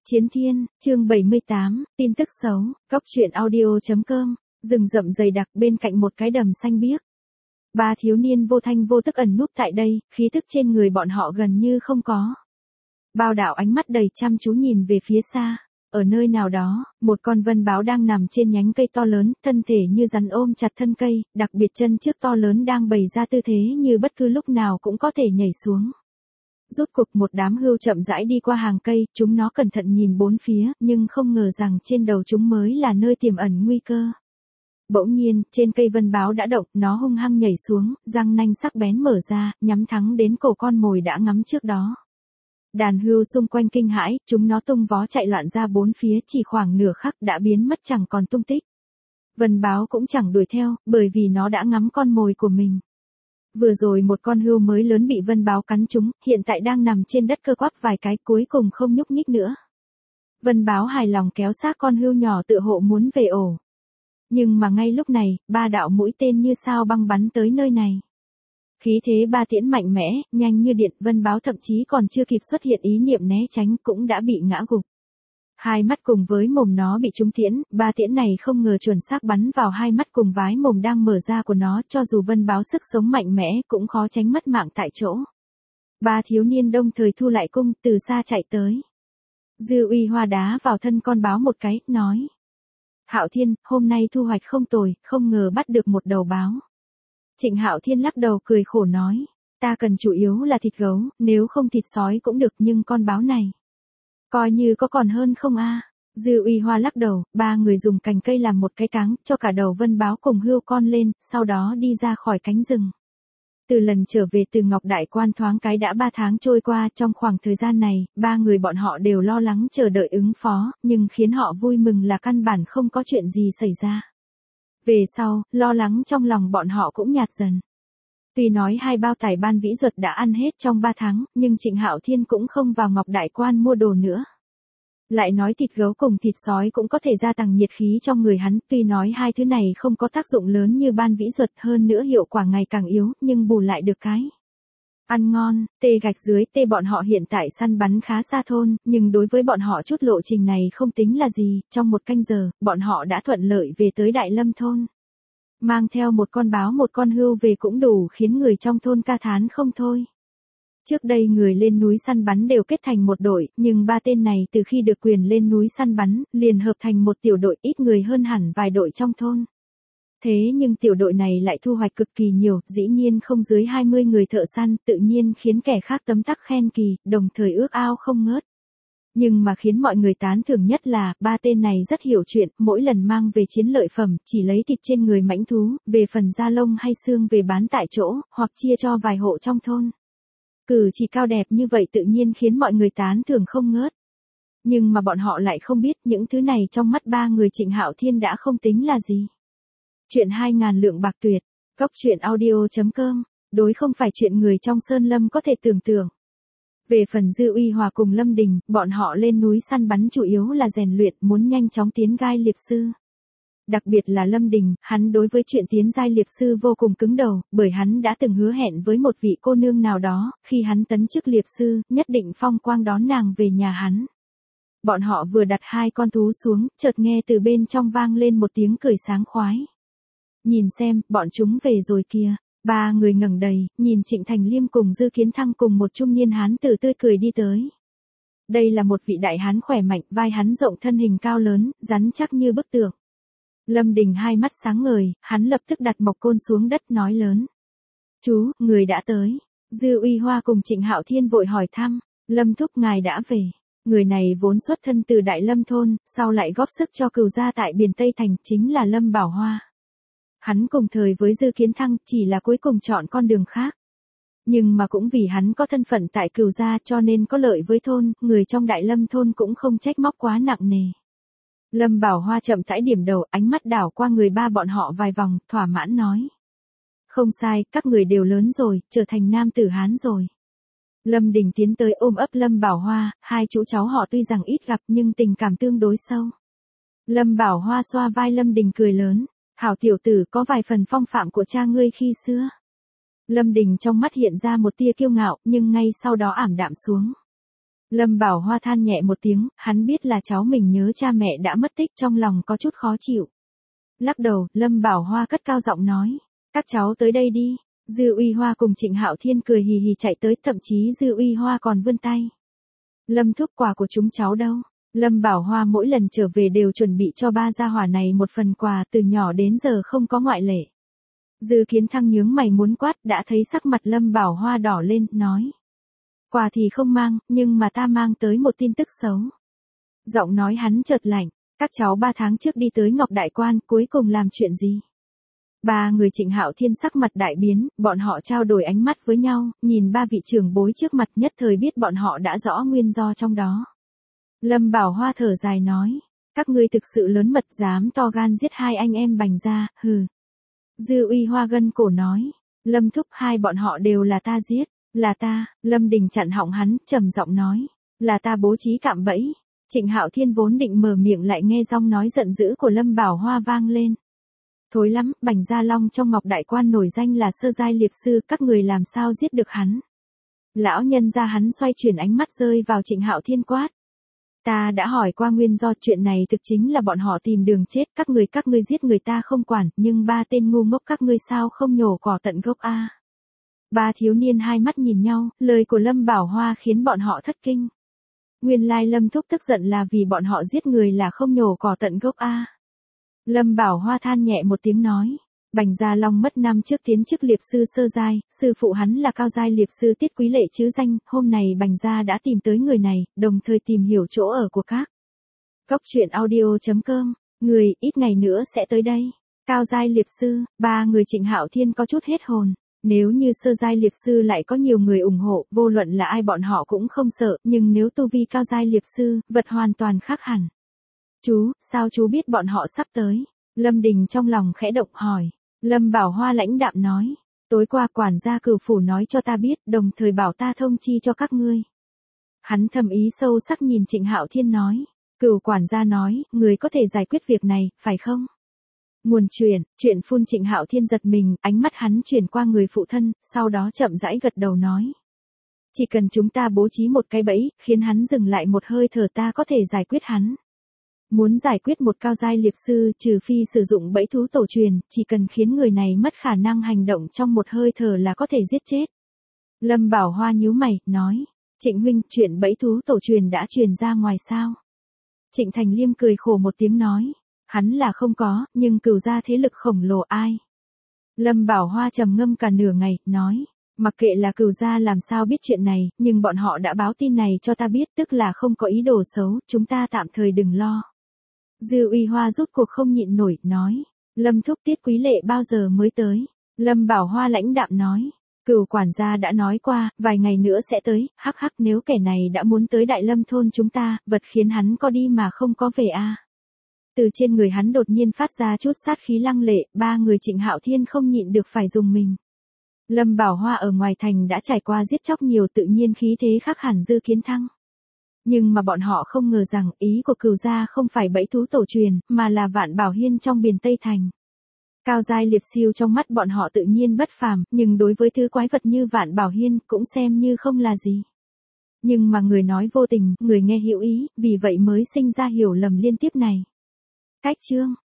Chiến Thiên, chương 78, tin tức xấu, Cóc truyện audio.com, rừng rậm dày đặc bên cạnh một cái đầm xanh biếc. Ba thiếu niên vô thanh vô tức ẩn núp tại đây, khí tức trên người bọn họ gần như không có. Bao đạo ánh mắt đầy chăm chú nhìn về phía xa. Ở nơi nào đó, một con vân báo đang nằm trên nhánh cây to lớn, thân thể như rắn ôm chặt thân cây, đặc biệt chân trước to lớn đang bày ra tư thế như bất cứ lúc nào cũng có thể nhảy xuống. Rốt cuộc một đám hươu chậm rãi đi qua hàng cây, chúng nó cẩn thận nhìn bốn phía, nhưng không ngờ rằng trên đầu chúng mới là nơi tiềm ẩn nguy cơ. Bỗng nhiên, trên cây vân báo đã động, nó hung hăng nhảy xuống, răng nanh sắc bén mở ra, nhắm thẳng đến cổ con mồi đã ngắm trước đó. Đàn hươu xung quanh kinh hãi, chúng nó tung vó chạy loạn ra bốn phía, chỉ khoảng nửa khắc đã biến mất chẳng còn tung tích. Vân báo cũng chẳng đuổi theo, bởi vì nó đã ngắm con mồi của mình. Vừa rồi một con hươu mới lớn bị vân báo cắn trúng, hiện tại đang nằm trên đất cơ quắp vài cái, cuối cùng không nhúc nhích nữa. Vân báo hài lòng kéo xác con hươu nhỏ tựa hộ muốn về ổ. Nhưng mà ngay lúc này, ba đạo mũi tên như sao băng bắn tới nơi này. Khí thế ba tiễn mạnh mẽ, nhanh như điện, vân báo thậm chí còn chưa kịp xuất hiện ý niệm né tránh cũng đã bị ngã gục. Hai mắt cùng với mồm nó bị trúng tiễn, ba tiễn này không ngờ chuẩn xác bắn vào hai mắt cùng vái mồm đang mở ra của nó, cho dù vân báo sức sống mạnh mẽ cũng khó tránh mất mạng tại chỗ. Ba thiếu niên đồng thời thu lại cung, từ xa chạy tới. Dư Uy Hoa đá vào thân con báo một cái, nói: Hạo Thiên, hôm nay thu hoạch không tồi, không ngờ bắt được một đầu báo. Trịnh Hạo Thiên lắc đầu cười khổ nói: Ta cần chủ yếu là thịt gấu, nếu không thịt sói cũng được, nhưng con báo này coi như có còn hơn không a? Dư Uy Hoa lắc đầu, ba người dùng cành cây làm một cái cáng, cho cả đầu vân báo cùng hươu con lên, sau đó đi ra khỏi cánh rừng. Từ lần trở về từ Ngọc Đại Quan thoáng cái đã 3 tháng trôi qua, trong khoảng thời gian này, ba người bọn họ đều lo lắng chờ đợi ứng phó, nhưng khiến họ vui mừng là căn bản không có chuyện gì xảy ra. Về sau, lo lắng trong lòng bọn họ cũng nhạt dần. Tuy nói 2 bao tải ban vĩ ruột đã ăn hết trong 3 tháng, nhưng Trịnh Hạo Thiên cũng không vào Ngọc Đại Quan mua đồ nữa. Lại nói thịt gấu cùng thịt sói cũng có thể gia tăng nhiệt khí trong người hắn, tuy nói hai thứ này không có tác dụng lớn như ban vĩ ruột, hơn nữa hiệu quả ngày càng yếu, nhưng bù lại được cái ăn ngon. Tê gạch dưới tê bọn họ hiện tại săn bắn khá xa thôn, nhưng đối với bọn họ chút lộ trình này không tính là gì, trong 1 canh giờ, bọn họ đã thuận lợi về tới Đại Lâm thôn. Mang theo một con báo một con hươu về cũng đủ khiến người trong thôn ca thán không thôi. Trước đây người lên núi săn bắn đều kết thành một đội, nhưng ba tên này từ khi được quyền lên núi săn bắn, liền hợp thành một tiểu đội ít người hơn hẳn vài đội trong thôn. Thế nhưng tiểu đội này lại thu hoạch cực kỳ nhiều, dĩ nhiên không dưới 20 người thợ săn, tự nhiên khiến kẻ khác tấm tắc khen kỳ, đồng thời ước ao không ngớt. Nhưng mà khiến mọi người tán thưởng nhất là, ba tên này rất hiểu chuyện, mỗi lần mang về chiến lợi phẩm, chỉ lấy thịt trên người mãnh thú, về phần da lông hay xương về bán tại chỗ, hoặc chia cho vài hộ trong thôn. Cử chỉ cao đẹp như vậy tự nhiên khiến mọi người tán thưởng không ngớt. Nhưng mà bọn họ lại không biết những thứ này trong mắt ba người Trịnh Hạo Thiên đã không tính là gì. Chuyện 2.000 lượng bạc tuyệt, Cóc truyện audio.com, đối không phải chuyện người trong Sơn Lâm có thể tưởng tượng. Về phần Dư Uy Hòa cùng Lâm Đình, bọn họ lên núi săn bắn chủ yếu là rèn luyện, muốn nhanh chóng tiến giai liệp sư. Đặc biệt là Lâm Đình, hắn đối với chuyện tiến giai liệp sư vô cùng cứng đầu, bởi hắn đã từng hứa hẹn với một vị cô nương nào đó, khi hắn tấn chức liệp sư, nhất định phong quang đón nàng về nhà hắn. Bọn họ vừa đặt 2 con thú xuống, chợt nghe từ bên trong vang lên một tiếng cười sáng khoái. Nhìn xem, bọn chúng về rồi kìa. Ba người ngẩng đầy, nhìn Trịnh Thành Liêm cùng Dư Kiến Thăng cùng một trung niên hán tử tươi cười đi tới. Đây là một vị đại hán khỏe mạnh, vai hắn rộng, thân hình cao lớn, rắn chắc như bức tường. Lâm Đình hai mắt sáng ngời, hắn lập tức đặt mộc côn xuống đất nói lớn: Chú, người đã tới. Dư Uy Hoa cùng Trịnh Hạo Thiên vội hỏi thăm: Lâm thúc ngài đã về. Người này vốn xuất thân từ Đại Lâm thôn, sau lại góp sức cho Cửu gia tại Biền Tây Thành, chính là Lâm Bảo Hoa. Hắn cùng thời với Dư Kiến Thăng, chỉ là cuối cùng chọn con đường khác. Nhưng mà cũng vì hắn có thân phận tại Cửu gia cho nên có lợi với thôn, người trong Đại Lâm thôn cũng không trách móc quá nặng nề. Lâm Bảo Hoa chậm rãi điểm đầu, ánh mắt đảo qua người ba bọn họ vài vòng, thỏa mãn nói: Không sai, các người đều lớn rồi, trở thành nam tử Hán rồi. Lâm Đình tiến tới ôm ấp Lâm Bảo Hoa, hai chú cháu họ tuy rằng ít gặp nhưng tình cảm tương đối sâu. Lâm Bảo Hoa xoa vai Lâm Đình cười lớn: Hảo tiểu tử, có vài phần phong phạm của cha ngươi khi xưa. Lâm Đình trong mắt hiện ra một tia kiêu ngạo, nhưng ngay sau đó ảm đạm xuống. Lâm Bảo Hoa than nhẹ một tiếng, hắn biết là cháu mình nhớ cha mẹ đã mất tích, trong lòng có chút khó chịu. Lắc đầu, Lâm Bảo Hoa cất cao giọng nói, các cháu tới đây đi. Dư Uy Hoa cùng Trịnh Hạo Thiên cười hì hì chạy tới, thậm chí Dư Uy Hoa còn vươn tay. Lâm thúc, quà của chúng cháu đâu? Lâm Bảo Hoa mỗi lần trở về đều chuẩn bị cho ba gia hỏa này một phần quà, từ nhỏ đến giờ không có ngoại lệ. Dư Kiến Thăng nhướng mày muốn quát, đã thấy sắc mặt Lâm Bảo Hoa đỏ lên, nói. Quà thì không mang, nhưng mà ta mang tới một tin tức xấu. Giọng nói hắn chợt lạnh, các cháu 3 tháng trước đi tới Ngọc Đại Quan, cuối cùng làm chuyện gì? Ba người Trịnh Hạo Thiên sắc mặt đại biến, bọn họ trao đổi ánh mắt với nhau, nhìn ba vị trưởng bối trước mặt, nhất thời biết bọn họ đã rõ nguyên do trong đó. Lâm Bảo Hoa thở dài nói, các ngươi thực sự lớn mật, dám to gan giết hai anh em Bành gia, hừ. Dư Uy Hoa gân cổ nói, Lâm thúc, hai bọn họ đều là ta giết, là ta. Lâm Đình chặn họng hắn, trầm giọng nói, là ta bố trí cạm bẫy. Trịnh Hạo Thiên vốn định mở miệng lại nghe giọng nói giận dữ của Lâm Bảo Hoa vang lên. Thối lắm, Bành Gia Long trong Ngọc Đại Quan nổi danh là sơ giai liệp sư, các người làm sao giết được hắn? Lão nhân gia hắn xoay chuyển ánh mắt rơi vào Trịnh Hạo Thiên quát. Ta đã hỏi qua nguyên do, chuyện này thực chính là bọn họ tìm đường chết, các ngươi giết người ta không quản, nhưng ba tên ngu ngốc các ngươi sao không nhổ cỏ tận gốc a? Ba thiếu niên hai mắt nhìn nhau, lời của Lâm Bảo Hoa khiến bọn họ thất kinh. Nguyên lai Lâm thúc tức giận là vì bọn họ giết người là không nhổ cỏ tận gốc a. Lâm Bảo Hoa than nhẹ một tiếng nói, Bành Gia Long mất năm trước tiến chức liệp sư sơ giai, sư phụ hắn là cao giai liệp sư Tiết Quý Lệ chứ danh, hôm nay Bành Gia đã tìm tới người này, đồng thời tìm hiểu chỗ ở của các. Cốc truyện audio.com, người, ít ngày nữa sẽ tới đây. Cao giai liệp sư, ba người Trịnh Hạo Thiên có chút hết hồn. Nếu như sơ giai liệp sư lại có nhiều người ủng hộ, vô luận là ai bọn họ cũng không sợ, nhưng nếu tu vi cao giai liệp sư, vật hoàn toàn khác hẳn. Chú, sao chú biết bọn họ sắp tới? Lâm Đình trong lòng khẽ động hỏi. Lâm Bảo Hoa lãnh đạm nói, tối qua quản gia Cửu phủ nói cho ta biết, đồng thời bảo ta thông chi cho các ngươi. Hắn thầm ý sâu sắc nhìn Trịnh Hạo Thiên nói, Cửu quản gia nói, người có thể giải quyết việc này, phải không? Nguồn chuyện phun. Trịnh Hạo Thiên giật mình, ánh mắt hắn chuyển qua người phụ thân, sau đó chậm rãi gật đầu nói. Chỉ cần chúng ta bố trí một cái bẫy, khiến hắn dừng lại một hơi thở, ta có thể giải quyết hắn. Muốn giải quyết một cao giai liệp sư, trừ phi sử dụng bẫy thú tổ truyền, chỉ cần khiến người này mất khả năng hành động trong một hơi thở là có thể giết chết. Lâm Bảo Hoa nhíu mày, nói, Trịnh huynh, chuyện bẫy thú tổ truyền đã truyền ra ngoài sao? Trịnh Thành Liêm cười khổ một tiếng nói, hắn là không có, nhưng Cửu gia thế lực khổng lồ ai? Lâm Bảo Hoa trầm ngâm cả nửa ngày, nói, mặc kệ là Cửu gia làm sao biết chuyện này, nhưng bọn họ đã báo tin này cho ta biết, tức là không có ý đồ xấu, chúng ta tạm thời đừng lo. Dư Uy Hoa rút cuộc không nhịn nổi, nói, Lâm thúc, Tiết Quý Lệ bao giờ mới tới? Lâm Bảo Hoa lãnh đạm nói, Cửu quản gia đã nói qua, vài ngày nữa sẽ tới, hắc hắc, nếu kẻ này đã muốn tới Đại Lâm thôn chúng ta, vật khiến hắn có đi mà không có về a. Từ trên người hắn đột nhiên phát ra chút sát khí lăng lệ, ba người Trịnh Hạo Thiên không nhịn được phải dùng mình. Lâm Bảo Hoa ở ngoài thành đã trải qua giết chóc nhiều, tự nhiên khí thế khác hẳn Dư Kiến Thăng. Nhưng mà bọn họ không ngờ rằng ý của Cửu gia không phải bẫy thú tổ truyền, mà là Vạn Bảo Hiên trong biển Tây Thành. Cao giai liệp siêu trong mắt bọn họ tự nhiên bất phàm, nhưng đối với thứ quái vật như Vạn Bảo Hiên cũng xem như không là gì. Nhưng mà người nói vô tình, người nghe hữu ý, vì vậy mới sinh ra hiểu lầm liên tiếp này. Cách chương